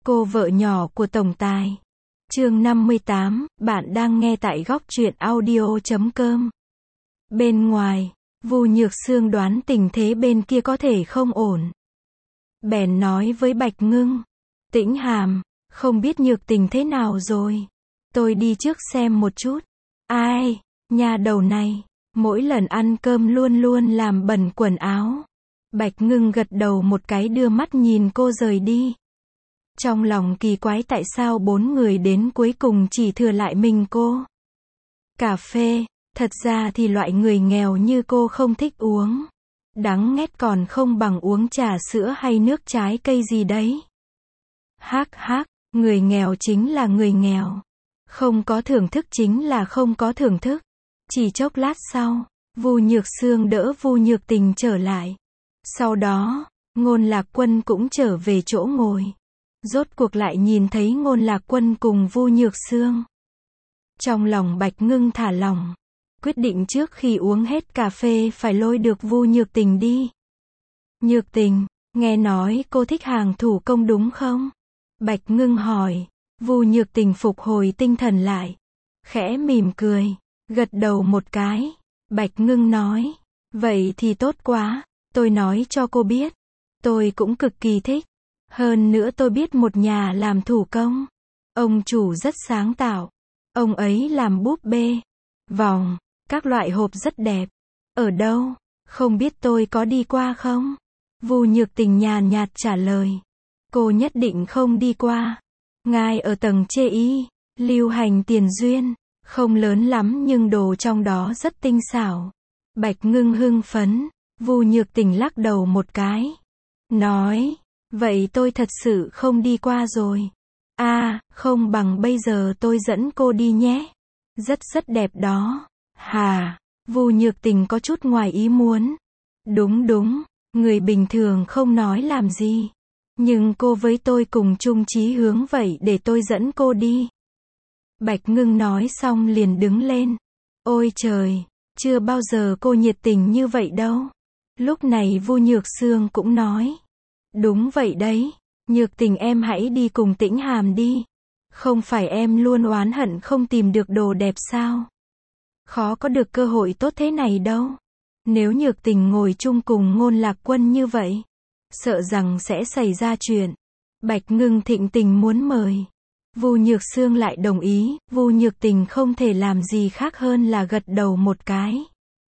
Cô vợ nhỏ của tổng tài. Chương 58, bạn đang nghe tại góc truyện audio.com. Bên ngoài, Vu Nhược Sương đoán tình thế bên kia có thể không ổn. Bèn nói với Bạch Ngưng, Tĩnh Hàm, không biết Nhược Tình thế nào rồi. Tôi đi trước xem một chút. Ai, nhà đầu này, mỗi lần ăn cơm luôn luôn làm bẩn quần áo. Bạch Ngưng gật đầu một cái đưa mắt nhìn cô rời đi. Trong lòng kỳ quái tại sao 4 người đến cuối cùng chỉ thừa lại mình cô. Cà phê, thật ra thì loại người nghèo như cô không thích uống. Đắng nghét còn không bằng uống trà sữa hay nước trái cây gì đấy. Hắc hắc, người nghèo chính là người nghèo. Không có thưởng thức chính là không có thưởng thức. Chỉ chốc lát sau, Vu Nhược Sương đỡ Vu Nhược Tình trở lại. Sau đó, Ngôn Lạc Quân cũng trở về chỗ ngồi. Rốt cuộc lại nhìn thấy Ngôn Lạc Quân cùng Vu Nhược Sương. Trong lòng Bạch Ngưng thả lỏng, quyết định trước khi uống hết cà phê phải lôi được Vu Nhược Tình đi. Nhược Tình, nghe nói cô thích hàng thủ công đúng không? Bạch Ngưng hỏi. Vu Nhược Tình phục hồi tinh thần lại, khẽ mỉm cười, gật đầu một cái. Bạch Ngưng nói, vậy thì tốt quá, tôi nói cho cô biết, tôi cũng cực kỳ thích. Hơn nữa tôi biết một nhà làm thủ công. Ông chủ rất sáng tạo. Ông ấy làm búp bê, vòng, các loại hộp rất đẹp. Ở đâu? Không biết tôi có đi qua không? Vu Nhược Tình nhàn nhạt trả lời. Cô nhất định không đi qua. Ngài ở tầng chê y, lưu hành tiền duyên, không lớn lắm nhưng đồ trong đó rất tinh xảo. Bạch Ngưng hưng phấn. Vu Nhược Tình lắc đầu một cái. Nói, vậy tôi thật sự không đi qua rồi. Không bằng bây giờ tôi dẫn cô đi nhé. Rất đẹp đó. Hà, Vu Nhược Tình có chút ngoài ý muốn. Đúng, người bình thường không nói làm gì. Nhưng cô với tôi cùng chung chí hướng vậy để tôi dẫn cô đi. Bạch Ngưng nói xong liền đứng lên. Ôi trời, chưa bao giờ cô nhiệt tình như vậy đâu. Lúc này Vu Nhược Sương cũng nói. Đúng vậy đấy, Nhược Tình em hãy đi cùng Tĩnh Hàm đi. Không phải em luôn oán hận không tìm được đồ đẹp sao? Khó có được cơ hội tốt thế này đâu. Nếu Nhược Tình ngồi chung cùng Ngôn Lạc Quân như vậy, sợ rằng sẽ xảy ra chuyện. Bạch Ngưng thịnh tình muốn mời. Vu Nhược Sương lại đồng ý. Vu Nhược Tình không thể làm gì khác hơn là gật đầu một cái.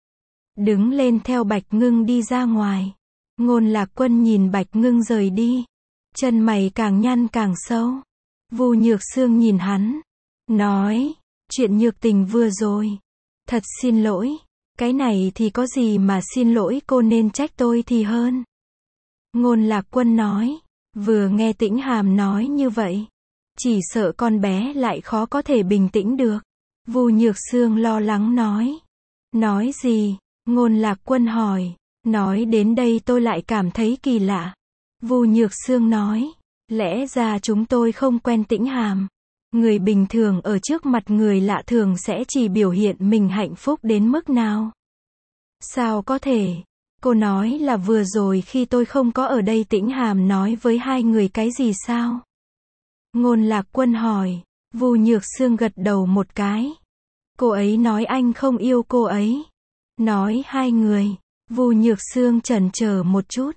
Đứng lên theo Bạch Ngưng đi ra ngoài. Ngôn Lạc Quân nhìn Bạch Ngưng rời đi. Chân mày càng nhăn càng sâu. Vu Nhược Sương nhìn hắn. Nói, chuyện Nhược Tình vừa rồi. Thật xin lỗi. Cái này thì có gì mà xin lỗi, cô nên trách tôi thì hơn. Ngôn Lạc Quân nói. Vừa nghe Tĩnh Hàm nói như vậy, chỉ sợ con bé lại khó có thể bình tĩnh được. Vu Nhược Sương lo lắng nói. Nói gì? Ngôn Lạc Quân hỏi. Nói đến đây tôi lại cảm thấy kỳ lạ. Vu Nhược Sương nói. Lẽ ra chúng tôi không quen Tĩnh Hàm. Người bình thường ở trước mặt người lạ thường sẽ chỉ biểu hiện mình hạnh phúc đến mức nào. Sao có thể? Cô nói là vừa rồi khi tôi không có ở đây Tĩnh Hàm nói với hai người cái gì sao? Ngôn Lạc Quân hỏi. Vu Nhược Sương gật đầu một cái. Cô ấy nói anh không yêu cô ấy. Nói hai người. Vu Nhược Sương chần chờ một chút.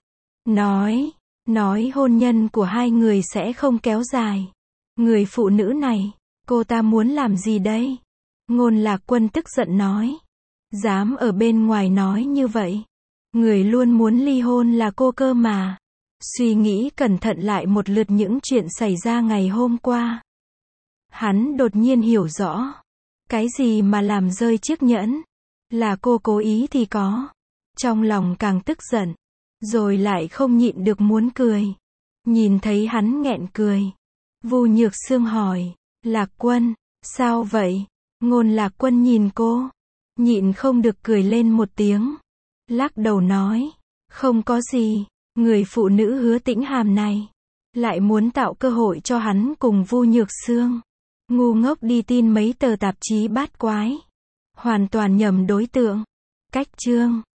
Nói hôn nhân của hai người sẽ không kéo dài. Người phụ nữ này, cô ta muốn làm gì đây? Ngôn Lạc Quân tức giận nói. Dám ở bên ngoài nói như vậy. Người luôn muốn ly hôn là cô cơ mà. Suy nghĩ cẩn thận lại một lượt những chuyện xảy ra ngày hôm qua. Hắn đột nhiên hiểu rõ. Cái gì mà làm rơi chiếc nhẫn? Là cô cố ý thì có. Trong lòng càng tức giận. Rồi lại không nhịn được muốn cười. Nhìn thấy hắn nghẹn cười. Vu Nhược Sương hỏi. Lạc Quân, sao vậy? Ngôn Lạc Quân nhìn cô. Nhịn không được cười lên một tiếng. Lắc đầu nói. Không có gì. Người phụ nữ Hứa Tĩnh Hàm này lại muốn tạo cơ hội cho hắn cùng Vu Nhược Sương. Ngu ngốc đi tin mấy tờ tạp chí bát quái. Hoàn toàn nhầm đối tượng. Cách chương.